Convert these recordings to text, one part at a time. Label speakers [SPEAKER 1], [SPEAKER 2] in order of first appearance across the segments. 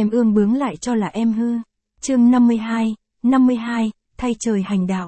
[SPEAKER 1] em ương bướng lại cho là em hư. Chương 52, thay trời hành đạo.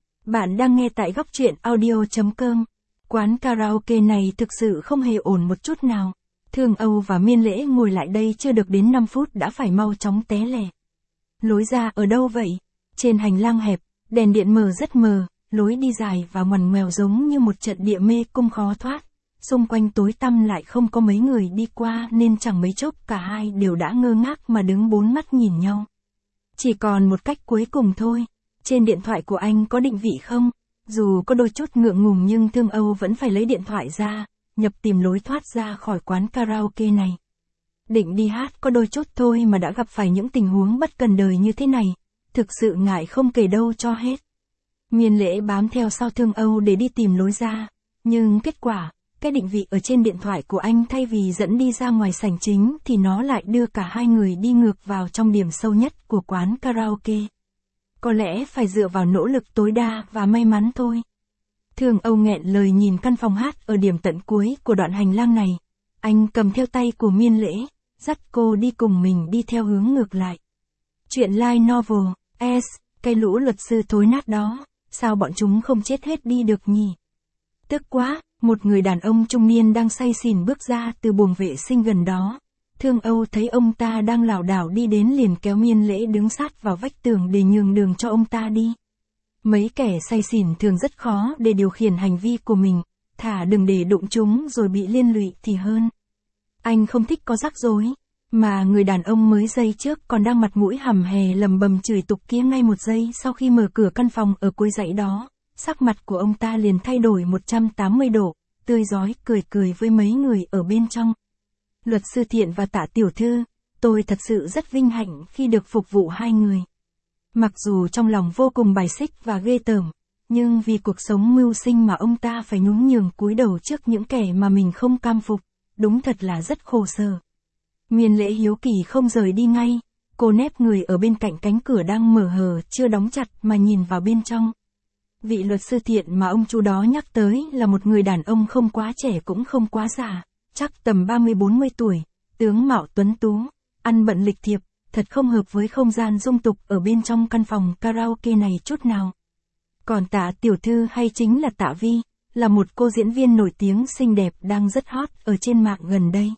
[SPEAKER 1] Bạn đang nghe tại góc truyện audio.com. Quán karaoke này thực sự không hề ổn một chút nào. Thương Âu và Miên Lễ ngồi lại đây chưa được đến 5 phút đã phải mau chóng té lè. Lối ra ở đâu vậy? Trên hành lang hẹp, đèn điện mờ rất mờ, lối đi dài và ngoằn ngoèo giống như một trận địa mê cung khó thoát. Xung quanh tối tăm lại không có mấy người đi qua nên chẳng mấy chốc cả hai đều đã ngơ ngác mà đứng bốn mắt nhìn nhau. Chỉ còn một cách cuối cùng thôi. Trên điện thoại của anh có định vị không? Dù có đôi chút ngượng ngùng nhưng Thương Âu vẫn phải lấy điện thoại ra, nhập tìm lối thoát ra khỏi quán karaoke này. Định đi hát có đôi chút thôi mà đã gặp phải những tình huống bất cần đời như thế này. Thực sự ngại không kể đâu cho hết. Miên Lễ bám theo sau Thương Âu để đi tìm lối ra. Nhưng kết quả, cái định vị ở trên điện thoại của anh thay vì dẫn đi ra ngoài sảnh chính thì nó lại đưa cả hai người đi ngược vào trong điểm sâu nhất của quán karaoke. Có lẽ phải dựa vào nỗ lực tối đa và may mắn thôi. Thương Âu nghẹn lời nhìn căn phòng hát ở điểm tận cuối của đoạn hành lang này. Anh cầm theo tay của Miên Lễ, dắt cô đi cùng mình đi theo hướng ngược lại. Chuyện light novel, cái lũ luật sư thối nát đó, sao bọn chúng không chết hết đi được nhỉ? Tức quá, một người đàn ông trung niên đang say xỉn bước ra từ buồng vệ sinh gần đó. Thương Âu thấy ông ta đang lảo đảo đi đến liền kéo Miên Lễ đứng sát vào vách tường để nhường đường cho ông ta đi. Mấy kẻ say xỉn thường rất khó để điều khiển hành vi của mình, thà đừng để đụng chúng rồi bị liên lụy thì hơn. Anh không thích có rắc rối, mà người đàn ông mới giây trước còn đang mặt mũi hầm hè lầm bầm chửi tục kia ngay một giây sau khi mở cửa căn phòng ở cuối dãy đó, sắc mặt của ông ta liền thay đổi 180 độ, tươi rói cười với mấy người ở bên trong. Luật sư Thiện và Tạ tiểu thư, tôi thật sự rất vinh hạnh khi được phục vụ hai người. Mặc dù trong lòng vô cùng bài xích và ghê tởm, nhưng vì cuộc sống mưu sinh mà ông ta phải nhún nhường cúi đầu trước những kẻ mà mình không cam phục, đúng thật là rất khổ sở. Miên Lễ hiếu kỳ không rời đi ngay, cô nép người ở bên cạnh cánh cửa đang mở hờ chưa đóng chặt mà nhìn vào bên trong. Vị luật sư Thiện mà ông chú đó nhắc tới là một người đàn ông không quá trẻ cũng không quá già, chắc tầm 30-40 tuổi, tướng mạo tuấn tú, ăn bận lịch thiệp, thật không hợp với không gian dung tục ở bên trong căn phòng karaoke này chút nào. Còn Tạ tiểu thư hay chính là Tạ Vi, là một cô diễn viên nổi tiếng xinh đẹp đang rất hot ở trên mạng gần đây.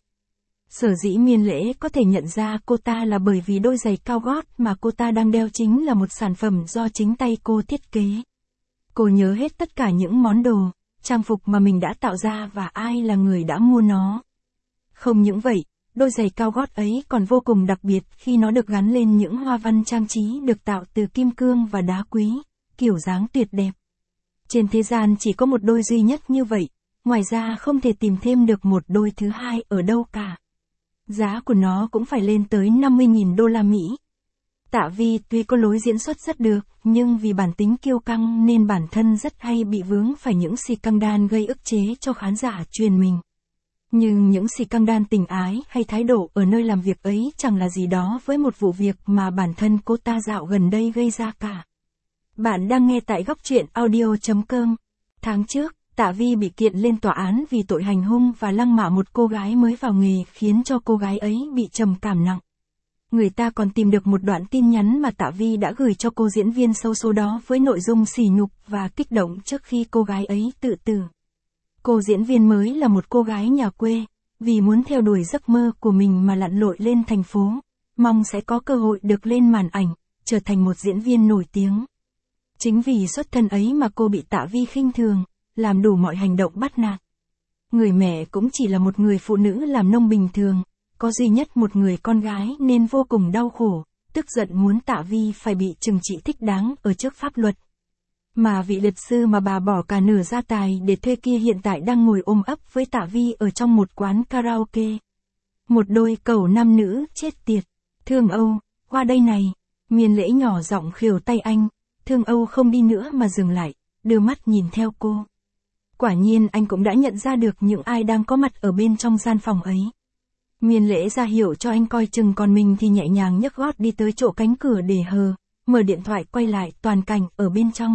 [SPEAKER 1] Sở dĩ Miên Lễ có thể nhận ra cô ta là bởi vì đôi giày cao gót mà cô ta đang đeo chính là một sản phẩm do chính tay cô thiết kế. Cô nhớ hết tất cả những món đồ, trang phục mà mình đã tạo ra và ai là người đã mua nó. Không những vậy, đôi giày cao gót ấy còn vô cùng đặc biệt khi nó được gắn lên những hoa văn trang trí được tạo từ kim cương và đá quý, kiểu dáng tuyệt đẹp. Trên thế gian chỉ có một đôi duy nhất như vậy, ngoài ra không thể tìm thêm được một đôi thứ hai ở đâu cả. Giá của nó cũng phải lên tới 50.000 đô la Mỹ. Tạ Vi tuy có lối diễn xuất rất được, nhưng vì bản tính kiêu căng nên bản thân rất hay bị vướng phải những scandal gây ức chế cho khán giả truyền mình. Nhưng những scandal tình ái hay thái độ ở nơi làm việc ấy chẳng là gì đó với một vụ việc mà bản thân cô ta dạo gần đây gây ra cả. Bạn đang nghe tại góc truyện audio.com. Tháng trước, Tạ Vi bị kiện lên tòa án vì tội hành hung và lăng mạ một cô gái mới vào nghề khiến cho cô gái ấy bị trầm cảm nặng. Người ta còn tìm được một đoạn tin nhắn mà Tạ Vi đã gửi cho cô diễn viên xấu số đó với nội dung sỉ nhục và kích động trước khi cô gái ấy tự tử. Cô diễn viên mới là một cô gái nhà quê, vì muốn theo đuổi giấc mơ của mình mà lặn lội lên thành phố, mong sẽ có cơ hội được lên màn ảnh, trở thành một diễn viên nổi tiếng. Chính vì xuất thân ấy mà cô bị Tạ Vi khinh thường, làm đủ mọi hành động bắt nạt. Người mẹ cũng chỉ là một người phụ nữ làm nông bình thường, có duy nhất một người con gái nên vô cùng đau khổ, tức giận muốn Tạ Vi phải bị trừng trị thích đáng ở trước pháp luật. Mà vị luật sư mà bà bỏ cả nửa gia tài để thuê kia hiện tại đang ngồi ôm ấp với Tạ Vi ở trong một quán karaoke. Một đôi cẩu nam nữ chết tiệt. Thương Âu, qua đây này. Miên Lễ nhỏ giọng khều tay anh. Thương Âu không đi nữa mà dừng lại, đưa mắt nhìn theo cô. Quả nhiên anh cũng đã nhận ra được những ai đang có mặt ở bên trong gian phòng ấy. Miên Lễ ra hiệu cho anh coi chừng, còn mình thì nhẹ nhàng nhấc gót đi tới chỗ cánh cửa để hờ, mở điện thoại quay lại toàn cảnh ở bên trong.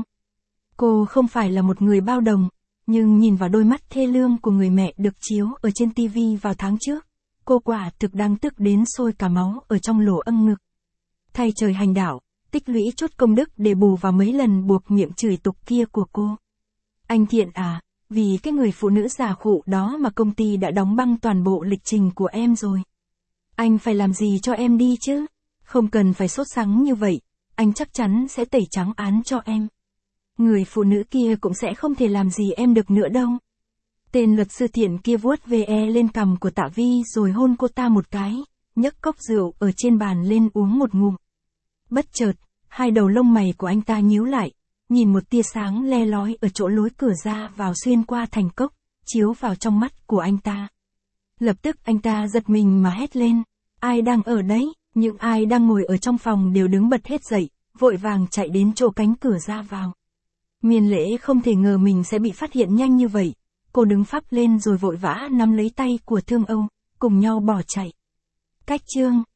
[SPEAKER 1] Cô không phải là một người bao đồng, nhưng nhìn vào đôi mắt thê lương của người mẹ được chiếu ở trên TV vào tháng trước, cô quả thực đang tức đến sôi cả máu ở trong lỗ âm ngực. Thay trời hành đạo, tích lũy chút công đức để bù vào mấy lần buộc miệng chửi tục kia của cô. Anh Thiện à, vì cái người phụ nữ già khụ đó mà công ty đã đóng băng toàn bộ lịch trình của em rồi. Anh phải làm gì cho em đi chứ? Không cần phải sốt sắng như vậy, anh chắc chắn sẽ tẩy trắng án cho em. Người phụ nữ kia cũng sẽ không thể làm gì em được nữa đâu. Tên luật sư Thiện kia vuốt ve lên cằm của Tạ Vi rồi hôn cô ta một cái, nhấc cốc rượu ở trên bàn lên uống một ngụm. Bất chợt, hai đầu lông mày của anh ta nhíu lại, nhìn một tia sáng le lói ở chỗ lối cửa ra vào xuyên qua thành cốc, chiếu vào trong mắt của anh ta. Lập tức anh ta giật mình mà hét lên, ai đang ở đấy? Những ai đang ngồi ở trong phòng đều đứng bật hết dậy, vội vàng chạy đến chỗ cánh cửa ra vào. Miên Lễ không thể ngờ mình sẽ bị phát hiện nhanh như vậy, cô đứng phắp lên rồi vội vã nắm lấy tay của Thương Âu, cùng nhau bỏ chạy. Cách chương